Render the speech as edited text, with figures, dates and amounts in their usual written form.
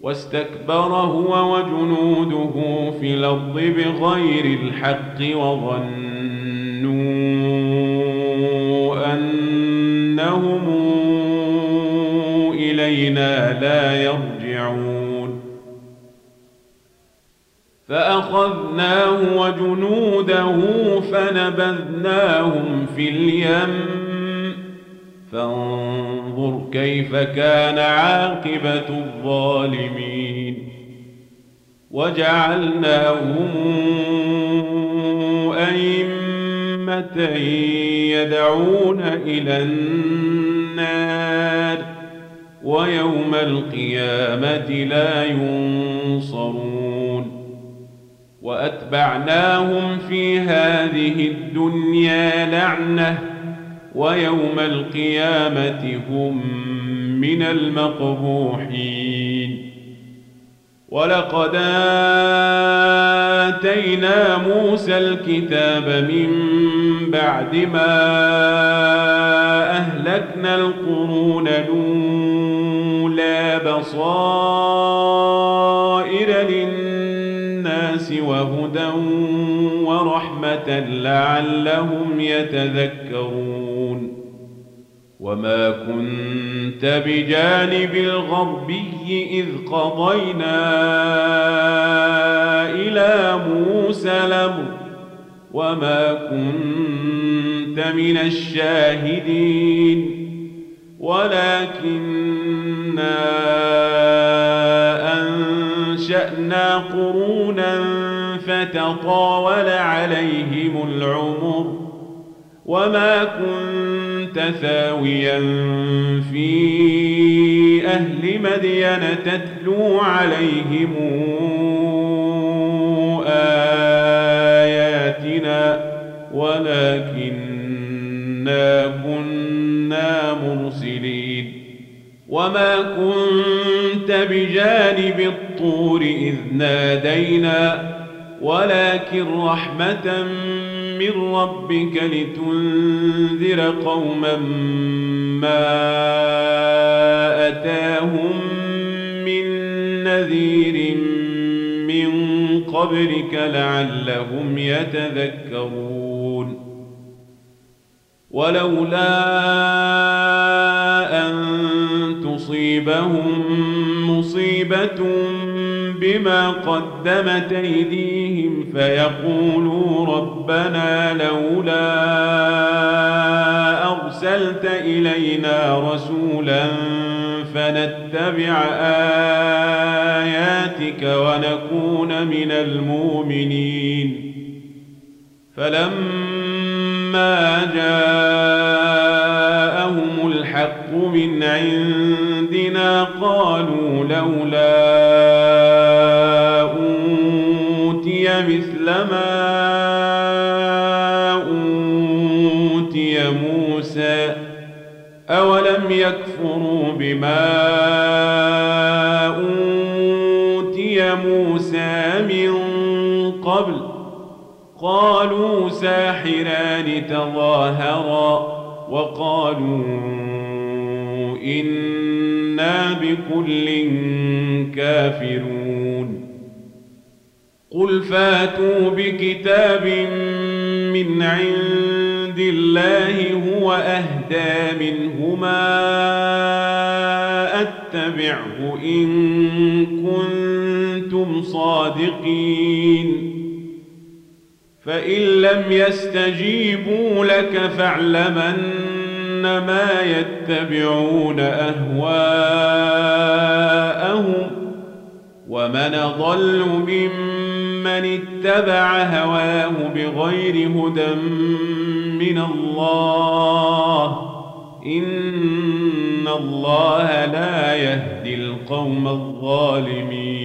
واستكبر هو وجنوده في الأرض بغير الحق وظنوا أنهم إلينا لا يرجعون فأخذناه وجنوده فنبذناهم في اليم فانظر كيف كان عاقبة الظالمين وجعلناهم أئمة يدعون إلى النار ويوم القيامة لا ينصرون وأتبعناهم في هذه الدنيا لعنة ويوم القيامة هم من المقبوحين ولقد آتينا موسى الكتاب من بعد ما أهلكنا القرون الأولى بصائر للناس وهدى ورحمة لعلهم يتذكرون وما كنت بجانب الغربي إذ قضينا إلى موسى الأمر وما كنت من الشاهدين ولكننا أنشأنا قرونا فتطاول عليهم العمر وما كنت ثاويا في أهل مدين تتلو عليهم آياتنا ولكننا كنا مرسلين وما كنت بجانب الطور إذ نادينا ولكن رحمة من ربك لتنذر قوما ما أتاهم من نذير من قبلك لعلهم يتذكرون ولولا أن تصيبهم مصيبة بما قدمت أيديهم فيقولوا ربنا لولا أرسلت إلينا رسولا فنتبع آياتك ونكون من المؤمنين فلما جاءهم الحق من عندنا قالوا لولا أوتي مثل ما أوتي موسى أولم يكفروا بما أوتي موسى من قبل قالوا ساحران تظاهرا وقالوا إنا بكل كافرون قل فاتوا بكتاب من عند الله هو أهدى منهما أتبعه إن كنتم صادقين فإن لم يستجيبوا لك فاعلم أنما يتبعون أهواءهم ومن أضل ممن اتبع هواه بغير هدى من الله إن الله لا يهدي القوم الظالمين